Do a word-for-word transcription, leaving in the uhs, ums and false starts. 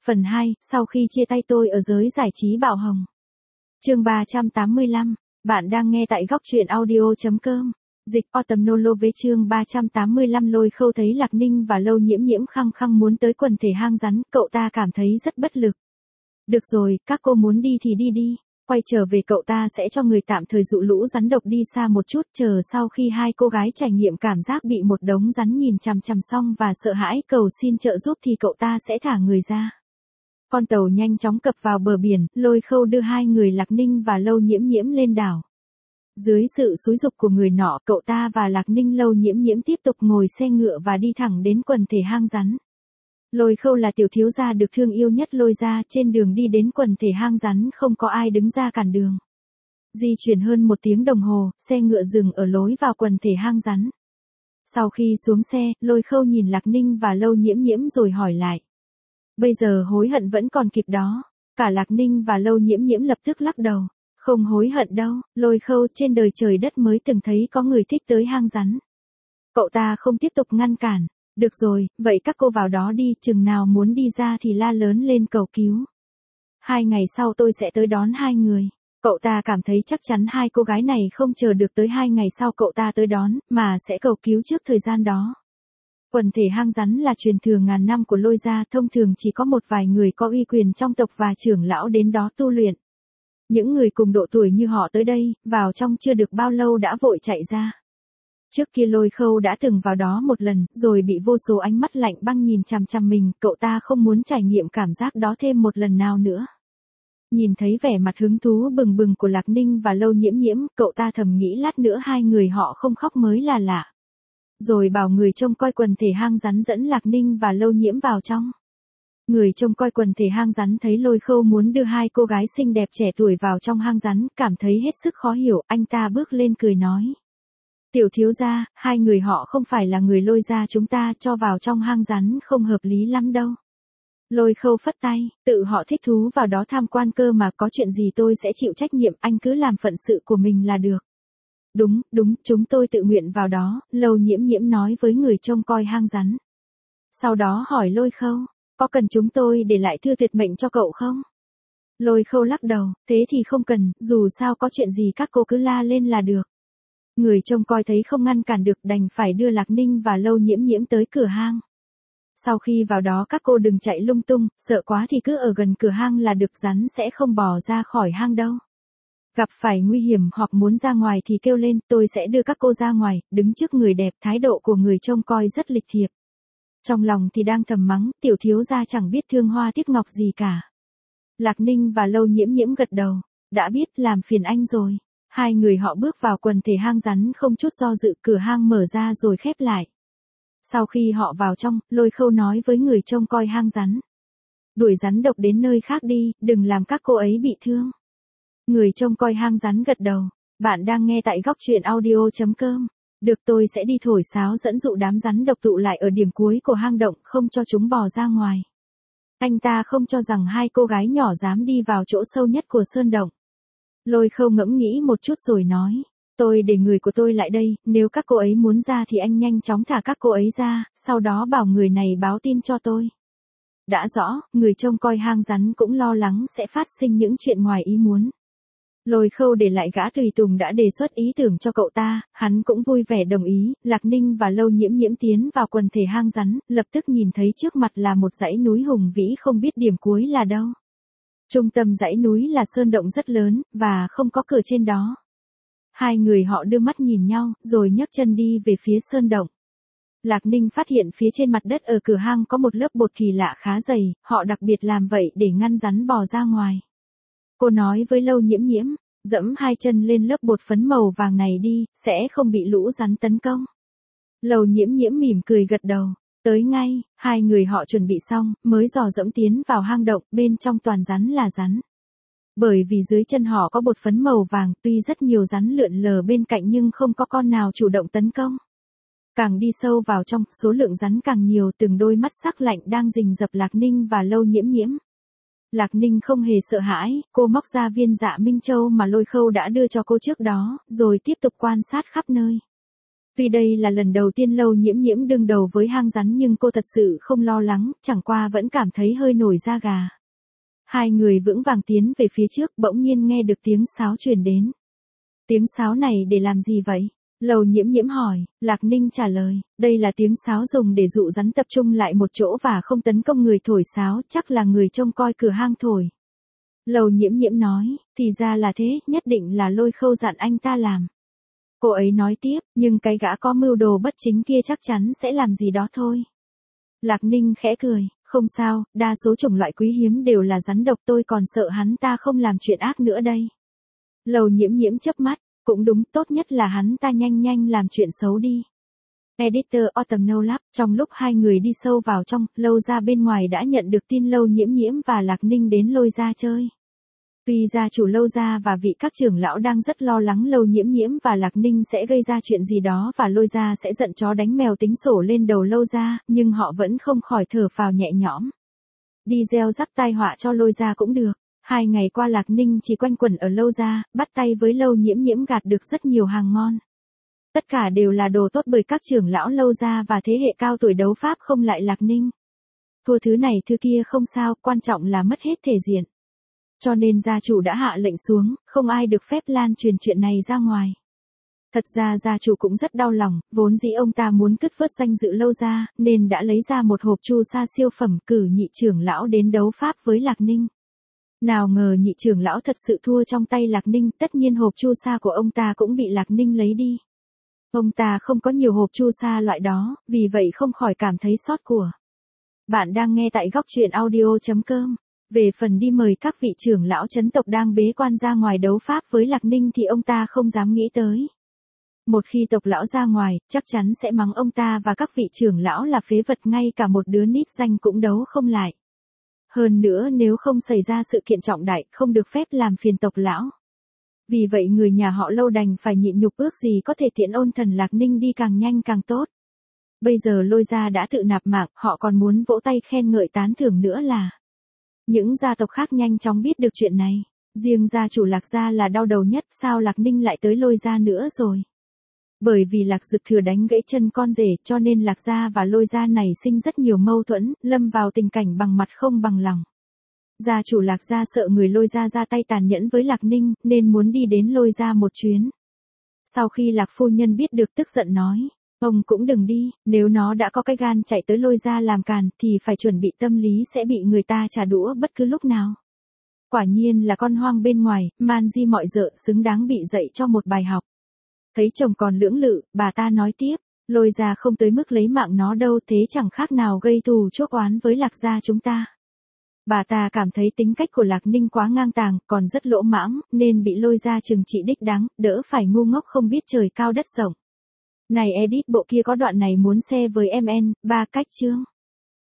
Phần hai, sau khi chia tay tôi ở giới giải trí Bảo Hồng. Chương ba trăm tám mươi lăm, bạn đang nghe tại góc truyện audio chấm com. Dịch Autumn Nolo chương ba trăm tám mươi lăm. Lôi Khâu thấy Lạc Ninh và Lâu Nhiễm Nhiễm khăng khăng muốn tới quần thể hang rắn, cậu ta cảm thấy rất bất lực. Được rồi, các cô muốn đi thì đi đi. Quay trở về cậu ta sẽ cho người tạm thời dụ lũ rắn độc đi xa một chút, chờ sau khi hai cô gái trải nghiệm cảm giác bị một đống rắn nhìn chằm chằm xong và sợ hãi cầu xin trợ giúp thì cậu ta sẽ thả người ra. Con tàu nhanh chóng cập vào bờ biển, Lôi Khâu đưa hai người Lạc Ninh và Lâu Nhiễm Nhiễm lên đảo. Dưới sự xúi giục của người nọ, cậu ta và Lạc Ninh Lâu Nhiễm Nhiễm tiếp tục ngồi xe ngựa và đi thẳng đến quần thể hang rắn. Lôi Khâu là tiểu thiếu gia được thương yêu nhất Lôi gia, trên đường đi đến quần thể hang rắn không có ai đứng ra cản đường. Di chuyển hơn một tiếng đồng hồ, xe ngựa dừng ở lối vào quần thể hang rắn. Sau khi xuống xe, Lôi Khâu nhìn Lạc Ninh và Lâu Nhiễm Nhiễm rồi hỏi lại. Bây giờ hối hận vẫn còn kịp đó. Cả Lạc Ninh và Lâu Nhiễm Nhiễm lập tức lắc đầu. Không hối hận đâu, Lôi Khâu, trên đời trời đất mới từng thấy có người thích tới hang rắn. Cậu ta không tiếp tục ngăn cản. Được rồi, vậy các cô vào đó đi, chừng nào muốn đi ra thì la lớn lên cầu cứu. Hai ngày sau tôi sẽ tới đón hai người. Cậu ta cảm thấy chắc chắn hai cô gái này không chờ được tới hai ngày sau cậu ta tới đón, mà sẽ cầu cứu trước thời gian đó. Quần thể hang rắn là truyền thừa ngàn năm của Lôi gia, thông thường chỉ có một vài người có uy quyền trong tộc và trưởng lão đến đó tu luyện. Những người cùng độ tuổi như họ tới đây, vào trong chưa được bao lâu đã vội chạy ra. Trước kia Lôi Khâu đã từng vào đó một lần, rồi bị vô số ánh mắt lạnh băng nhìn chằm chằm mình, cậu ta không muốn trải nghiệm cảm giác đó thêm một lần nào nữa. Nhìn thấy vẻ mặt hứng thú bừng bừng của Lạc Ninh và Lâu Nhiễm Nhiễm, cậu ta thầm nghĩ lát nữa hai người họ không khóc mới là lạ. Rồi bảo người trông coi quần thể hang rắn dẫn Lạc Ninh và Lâu Nhiễm vào trong. Người trông coi quần thể hang rắn thấy Lôi Khâu muốn đưa hai cô gái xinh đẹp trẻ tuổi vào trong hang rắn, cảm thấy hết sức khó hiểu, anh ta bước lên cười nói. Tiểu thiếu gia, hai người họ không phải là người Lôi gia chúng ta, cho vào trong hang rắn không hợp lý lắm đâu. Lôi Khâu phất tay, tự họ thích thú vào đó tham quan cơ mà, có chuyện gì tôi sẽ chịu trách nhiệm, anh cứ làm phận sự của mình là được. Đúng, đúng, chúng tôi tự nguyện vào đó, Lâu Nhiễm Nhiễm nói với người trông coi hang rắn. Sau đó hỏi Lôi Khâu, có cần chúng tôi để lại thư tuyệt mệnh cho cậu không? Lôi Khâu lắc đầu, thế thì không cần, dù sao có chuyện gì các cô cứ la lên là được. Người trông coi thấy không ngăn cản được đành phải đưa Lạc Ninh và Lâu Nhiễm Nhiễm tới cửa hang. Sau khi vào đó các cô đừng chạy lung tung, sợ quá thì cứ ở gần cửa hang là được, rắn sẽ không bò ra khỏi hang đâu. Gặp phải nguy hiểm hoặc muốn ra ngoài thì kêu lên, tôi sẽ đưa các cô ra ngoài. Đứng trước người đẹp, thái độ của người trông coi rất lịch thiệp. Trong lòng thì đang thầm mắng, tiểu thiếu gia chẳng biết thương hoa tiếc ngọc gì cả. Lạc Ninh và Lâu Nhiễm Nhiễm gật đầu, đã biết, làm phiền anh rồi. Hai người họ bước vào quần thể hang rắn không chút do dự, cửa hang mở ra rồi khép lại. Sau khi họ vào trong, Lôi Khâu nói với người trông coi hang rắn. Đuổi rắn độc đến nơi khác đi, đừng làm các cô ấy bị thương. Người trông coi hang rắn gật đầu, bạn đang nghe tại góc truyện audio chấm com. Được, tôi sẽ đi thổi sáo dẫn dụ đám rắn độc tụ lại ở điểm cuối của hang động, không cho chúng bò ra ngoài. Anh ta không cho rằng hai cô gái nhỏ dám đi vào chỗ sâu nhất của sơn động. Lôi Khâu ngẫm nghĩ một chút rồi nói, tôi để người của tôi lại đây, nếu các cô ấy muốn ra thì anh nhanh chóng thả các cô ấy ra, sau đó bảo người này báo tin cho tôi. Đã rõ, người trông coi hang rắn cũng lo lắng sẽ phát sinh những chuyện ngoài ý muốn. Lôi Khâu để lại gã tùy tùng đã đề xuất ý tưởng cho cậu ta, hắn cũng vui vẻ đồng ý. Lạc Ninh và Lâu Nhiễm Nhiễm tiến vào quần thể hang rắn, lập tức nhìn thấy trước mặt là một dãy núi hùng vĩ không biết điểm cuối là đâu. Trung tâm dãy núi là sơn động rất lớn, và không có cửa trên đó. Hai người họ đưa mắt nhìn nhau, rồi nhấc chân đi về phía sơn động. Lạc Ninh phát hiện phía trên mặt đất ở cửa hang có một lớp bột kỳ lạ khá dày, họ đặc biệt làm vậy để ngăn rắn bò ra ngoài. Cô nói với Lâu Nhiễm Nhiễm, dẫm hai chân lên lớp bột phấn màu vàng này đi, sẽ không bị lũ rắn tấn công. Lâu Nhiễm Nhiễm mỉm cười gật đầu, tới ngay, hai người họ chuẩn bị xong, mới dò dẫm tiến vào hang động, bên trong toàn rắn là rắn. Bởi vì dưới chân họ có bột phấn màu vàng, tuy rất nhiều rắn lượn lờ bên cạnh nhưng không có con nào chủ động tấn công. Càng đi sâu vào trong, số lượng rắn càng nhiều, từng đôi mắt sắc lạnh đang rình rập Lạc Ninh và Lâu Nhiễm Nhiễm. Lạc Ninh không hề sợ hãi, cô móc ra viên Dạ Minh Châu mà Lôi Khâu đã đưa cho cô trước đó, rồi tiếp tục quan sát khắp nơi. Tuy đây là lần đầu tiên Lâu Nhiễm Nhiễm đương đầu với hang rắn nhưng cô thật sự không lo lắng, chẳng qua vẫn cảm thấy hơi nổi da gà. Hai người vững vàng tiến về phía trước, bỗng nhiên nghe được tiếng sáo truyền đến. Tiếng sáo này để làm gì vậy? Lâu Nhiễm Nhiễm hỏi. Lạc Ninh trả lời, đây là tiếng sáo dùng để dụ rắn tập trung lại một chỗ và không tấn công người thổi sáo, chắc là người trông coi cửa hang thổi. Lâu Nhiễm Nhiễm nói, thì ra là thế, nhất định là Lôi Khâu dặn anh ta làm. Cô ấy nói tiếp, nhưng cái gã có mưu đồ bất chính kia chắc chắn sẽ làm gì đó thôi. Lạc Ninh khẽ cười, không sao, đa số chủng loại quý hiếm đều là rắn độc, tôi còn sợ hắn ta không làm chuyện ác nữa đây. Lâu Nhiễm Nhiễm chớp mắt, cũng đúng, tốt nhất là hắn ta nhanh nhanh làm chuyện xấu đi. Editor Autumn Nolap, trong lúc hai người đi sâu vào trong, Lâu gia bên ngoài đã nhận được tin Lâu Nhiễm Nhiễm và Lạc Ninh đến Lôi gia chơi. Tuy gia chủ Lâu gia và vị các trưởng lão đang rất lo lắng Lâu Nhiễm Nhiễm và Lạc Ninh sẽ gây ra chuyện gì đó và Lôi gia sẽ giận chó đánh mèo tính sổ lên đầu Lâu gia, nhưng họ vẫn không khỏi thở phào nhẹ nhõm. Đi gieo rắc tai họa cho Lôi gia cũng được. Hai ngày qua Lạc Ninh chỉ quanh quẩn ở Lâu gia, bắt tay với Lâu Nhiễm Nhiễm gạt được rất nhiều hàng ngon. Tất cả đều là đồ tốt bởi các trưởng lão Lâu gia và thế hệ cao tuổi đấu pháp không lại Lạc Ninh. Thua thứ này thứ kia không sao, quan trọng là mất hết thể diện. Cho nên gia chủ đã hạ lệnh xuống, không ai được phép lan truyền chuyện này ra ngoài. Thật ra gia chủ cũng rất đau lòng, vốn dĩ ông ta muốn cất vớt danh dự Lâu gia, nên đã lấy ra một hộp chu sa siêu phẩm cử nhị trưởng lão đến đấu pháp với Lạc Ninh. Nào ngờ nhị trưởng lão thật sự thua trong tay Lạc Ninh, tất nhiên hộp chu sa của ông ta cũng bị Lạc Ninh lấy đi. Ông ta không có nhiều hộp chu sa loại đó, vì vậy không khỏi cảm thấy xót của. Bạn đang nghe tại góc truyện audio chấm com. Về phần đi mời các vị trưởng lão chấn tộc đang bế quan ra ngoài đấu pháp với Lạc Ninh thì ông ta không dám nghĩ tới. Một khi tộc lão ra ngoài, chắc chắn sẽ mắng ông ta và các vị trưởng lão là phế vật, ngay cả một đứa nít danh cũng đấu không lại. Hơn nữa nếu không xảy ra sự kiện trọng đại, không được phép làm phiền tộc lão. Vì vậy người nhà họ Lâu đành phải nhịn nhục, ước gì có thể tiễn ôn thần Lạc Ninh đi càng nhanh càng tốt. Bây giờ Lôi gia đã tự nạp mạng, họ còn muốn vỗ tay khen ngợi tán thưởng nữa là. Những gia tộc khác nhanh chóng biết được chuyện này. Riêng gia chủ Lạc gia là đau đầu nhất, sao Lạc Ninh lại tới Lôi gia nữa rồi. Bởi vì Lạc Dực thừa đánh gãy chân con rể, cho nên Lạc gia và Lôi gia này sinh rất nhiều mâu thuẫn, lâm vào tình cảnh bằng mặt không bằng lòng. Gia chủ Lạc gia sợ người Lôi gia ra tay tàn nhẫn với Lạc Ninh, nên muốn đi đến Lôi gia một chuyến. Sau khi Lạc phu nhân biết được tức giận nói, ông cũng đừng đi, nếu nó đã có cái gan chạy tới Lôi gia làm càn, thì phải chuẩn bị tâm lý sẽ bị người ta trả đũa bất cứ lúc nào. Quả nhiên là con hoang bên ngoài, man di mọi dợ, xứng đáng bị dạy cho một bài học. Thấy chồng còn lưỡng lự, bà ta nói tiếp, Lôi gia không tới mức lấy mạng nó đâu, thế chẳng khác nào gây thù chuốc oán với Lạc gia chúng ta. Bà ta cảm thấy tính cách của Lạc Ninh quá ngang tàng, còn rất lỗ mãng, nên bị Lôi gia trừng trị đích đáng, đỡ phải ngu ngốc không biết trời cao đất rộng. Này edit bộ kia có đoạn này muốn share với em en, ba cách chương.